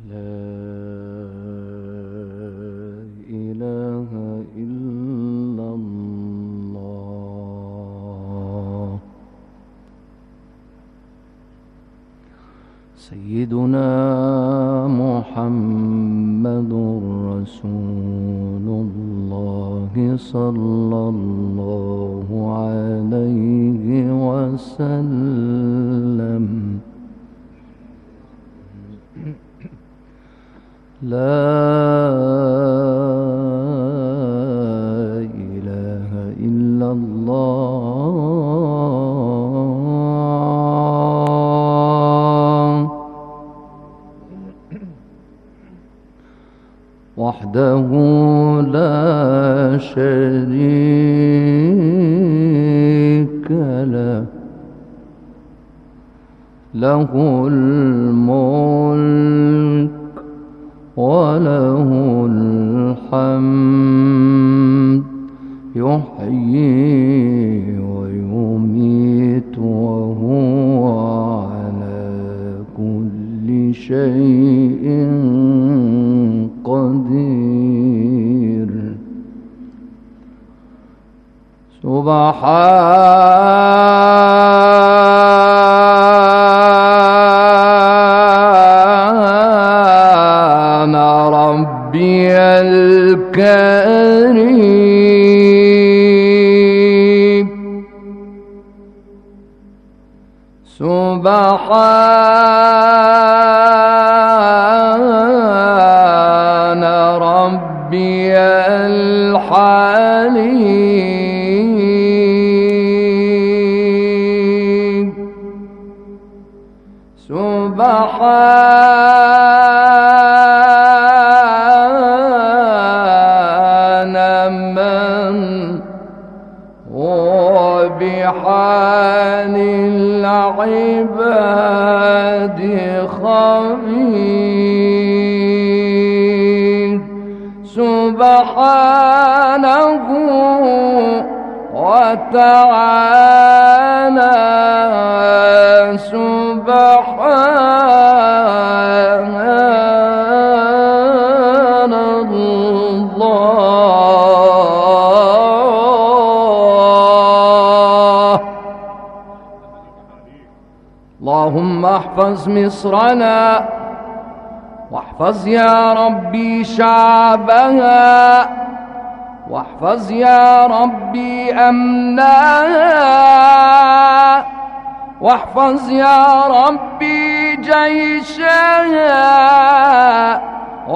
لا إله إلا الله. سيدنا محمد رسول الله صلى الله عليه وسلم. لا إله إلا الله وحده لا شريك له، له الملك وله الحمد، يحيي ويميت وهو على كل شيء قدير. سبحان ربي الكريم. سبحان ربي الحليم. سبحان من هو بحال العباد خبير. سبحانه وتعالى. سبحان الله. اللهم احفظ مصرنا، واحفظ يا ربي شعبها، واحفظ يا ربي أمنها، واحفظ يا ربي جيشها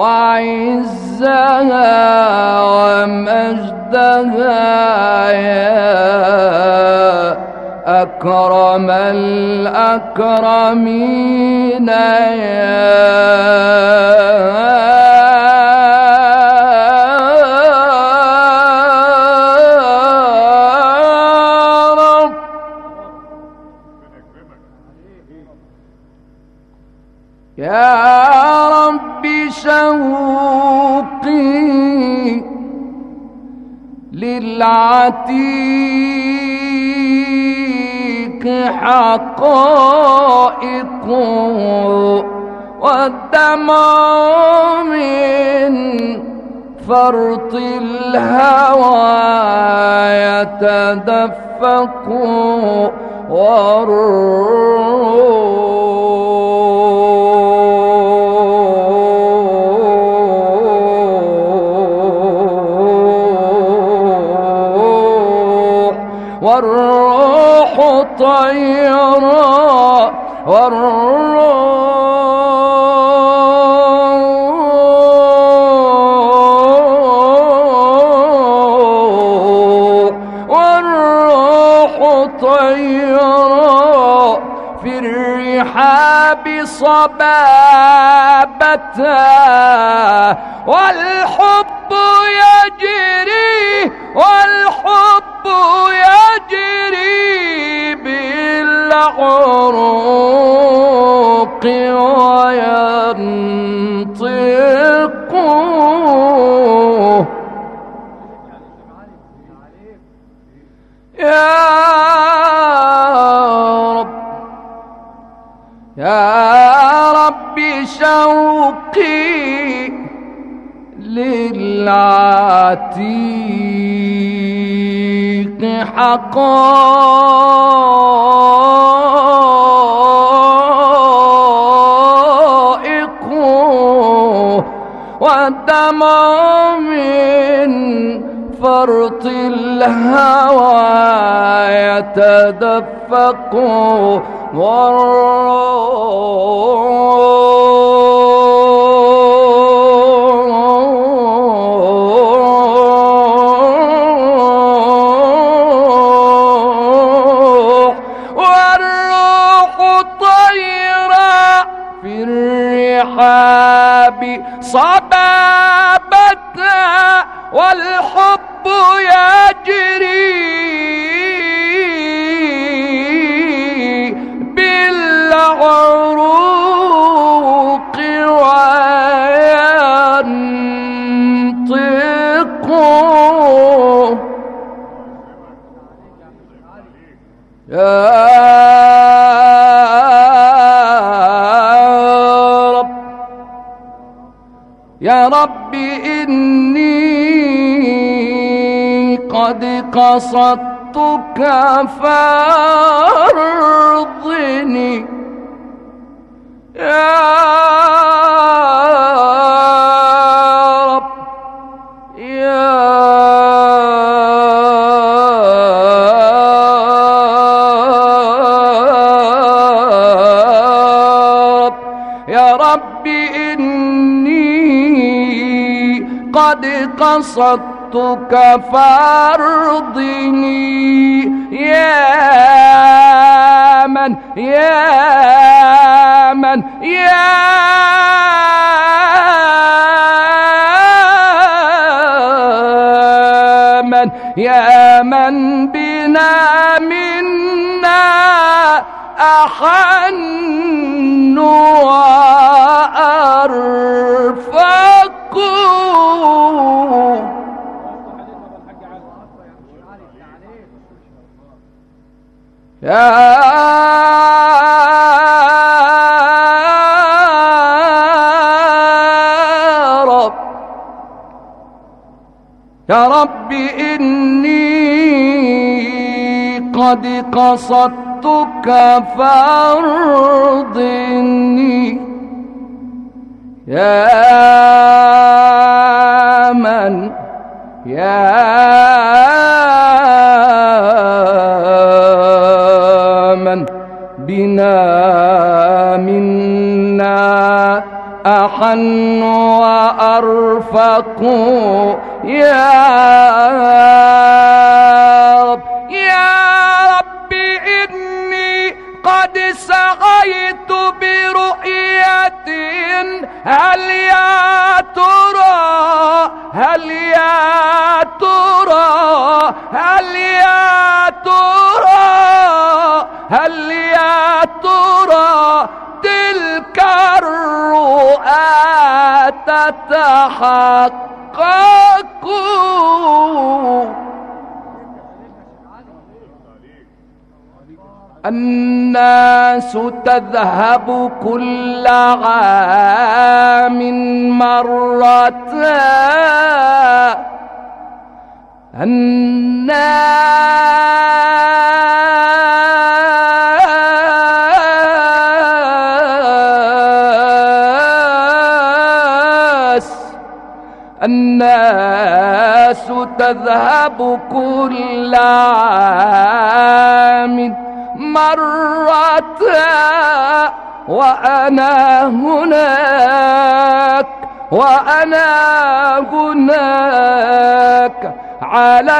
وعزها ومجدها يا أكرم الأكرمين يا رب. شوقي للعتيق حقائق، والدمع من فرط الهوى يتدفق، والروح طيرا، والروح طيرا في الرحاب صبابتا، والحب يجري، والحب يجري بالعروق وينطق. يا رب يا رب ربي شوقي للعتيق حقائق والدمع من فرط الهوى يتدفق والروح طيرا في الرحاب صبابتها والحب يجري بالعروق وينطق يا رب يا رب إني قد قصدتك فارضني يا رب يا رب يا رب إني قد قصدتك فارضني يا من يا من بنا منا أحن وأرفق يا رب يا رب إني قد قصدتك فارضني يا من بنا منا أحن وأرفق يا رب إني قد سعيت برؤية هل يا ترى تلك الرؤى تتحقق الناس تذهب كل عام مرة الناس تذهب كل عام مرة وأنا هناك على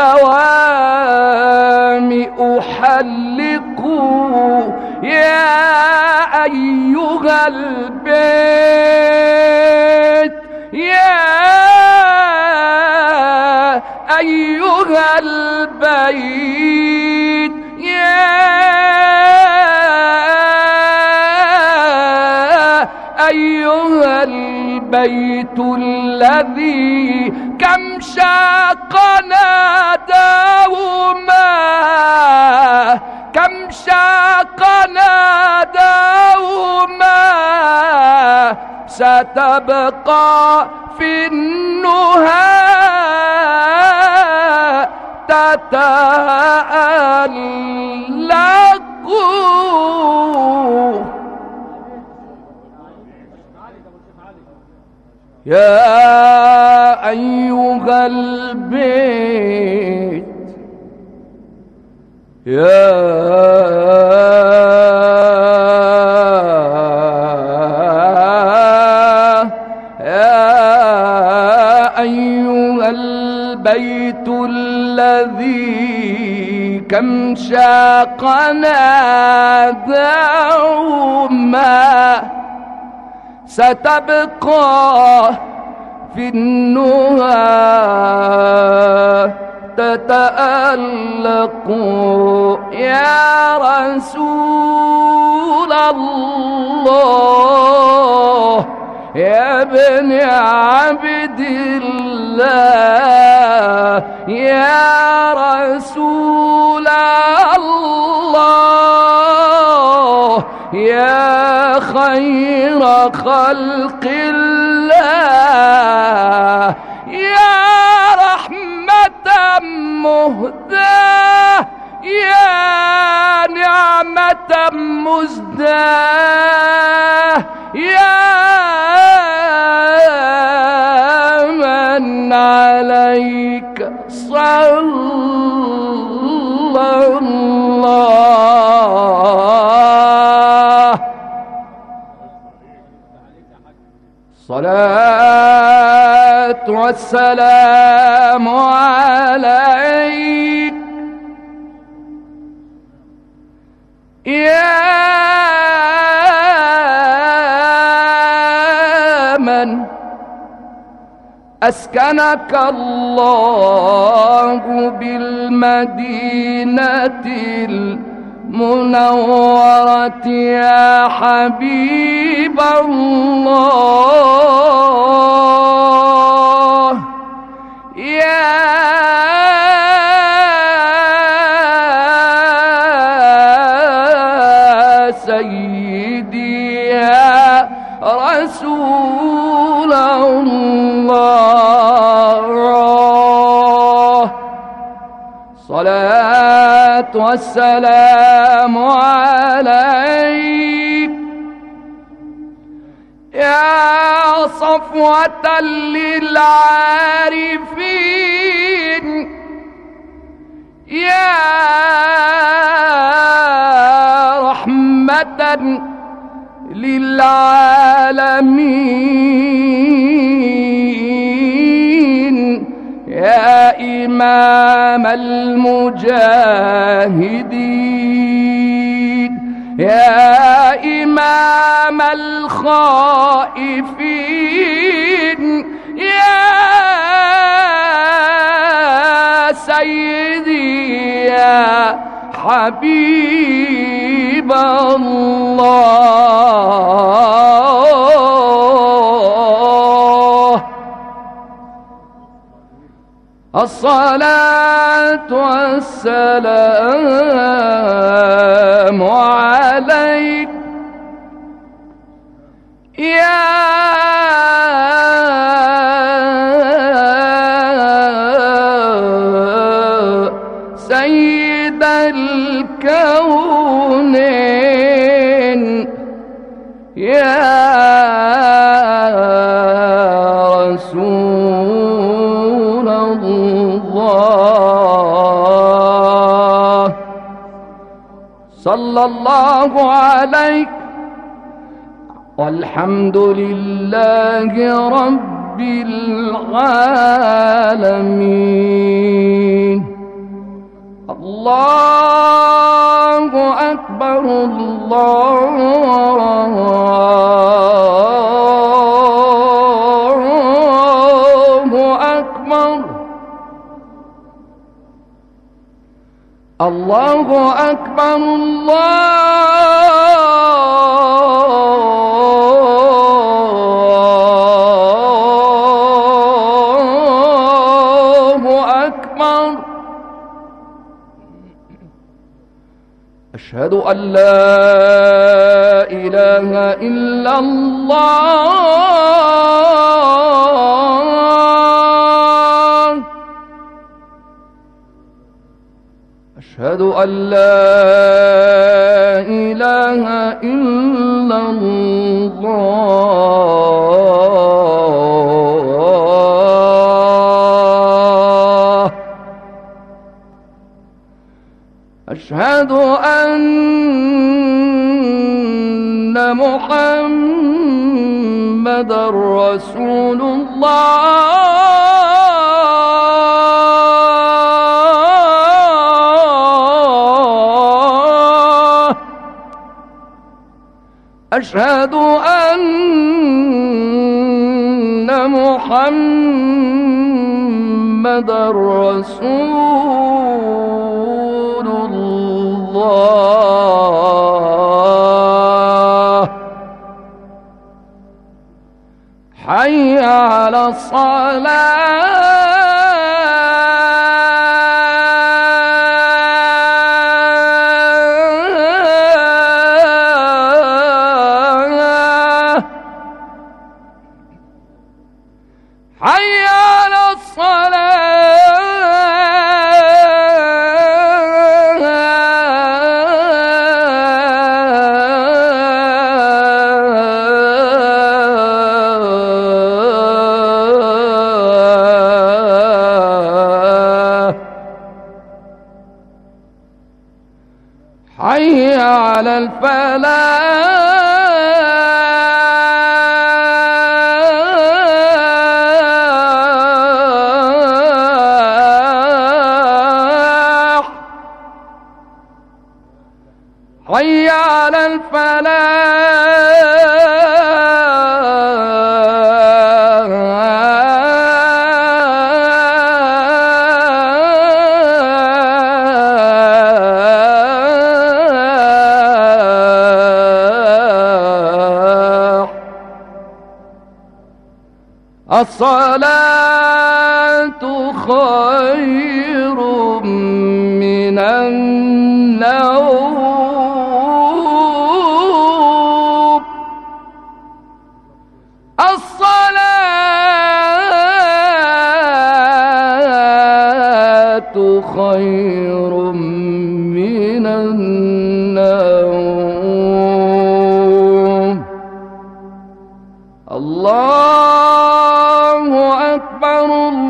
الدوام أحلق يا أيها البيت أيها البيت الذي كم شاقنا دوما ستبقى في النهى تتألق. يا أيها البيت يا أيها البيت الذي كم شاقنا دوما ستبقى في النهى تتألق. يا رسول الله يا ابن عبد الله يا رسول الله يا خير خلق الله يا رحمة مهداة يا نعمة مزداة يا من عليك صلى الله صلاة والسلام عليك يا من أسكنك الله بالمدينة المنورة يا حبيب الله يا سيدي يا رسول الله صلاة والسلام عليك يا صفوة للعارفين يا رحمة للعالمين يا إمام المجاهدين يا إمام الخائفين يا سيدي يا حبيب الله الصلاة والسلام عليك يا سيد الكونين يا رسول الله صلى الله عليك والحمد لله رب العالمين. الله أكبر الله أكبر الله أكبر الله أكبر. أشهد أن لا إله إله إلا الله أشهد أن لا إله إلا الله أشهد أن محمدًا رسول الله أشهد أن محمدًا رسول الله حي على الصلاة حي على الصلاة حي على الفلاح حي على الفلاح الصلاة خير من النوم الصلاة خير من النوم الله أكبر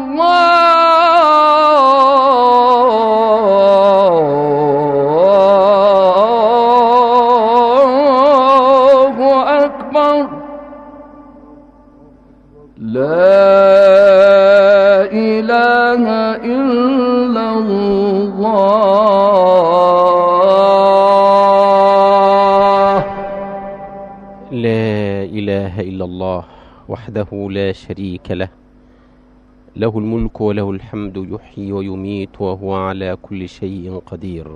الله أكبر لا إله إلا الله لا إله إلا الله وحده لا شريك له له الملك وله الحمد يحيي ويميت وهو على كل شيء قدير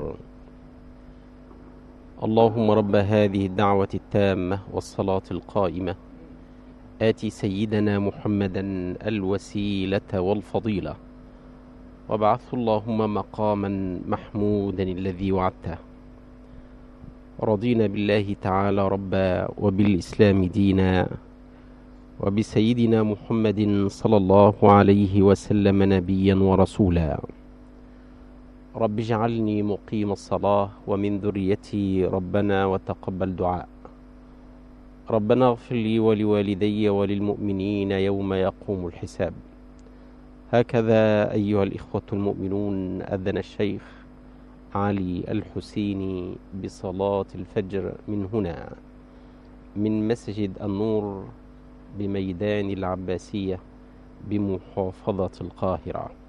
اللهم رب هذه الدعوة التامة والصلاة القائمة آتي سيدنا محمدا الوسيلة والفضيلة وابعثه اللهم مقاما محمودا الذي وعدته رضينا بالله تعالى ربا وبالإسلام دينا وبسيدنا محمد صلى الله عليه وسلم نبيا ورسولا رب اجعلني مقيم الصلاة ومن ذريتي ربنا وتقبل دعاء ربنا اغفر لي ولوالدي وللمؤمنين يوم يقوم الحساب هكذا أيها الإخوة المؤمنون أذن الشيخ علي الحسيني بصلاة الفجر من هنا من مسجد النور بميدان العباسية بمحافظة القاهرة.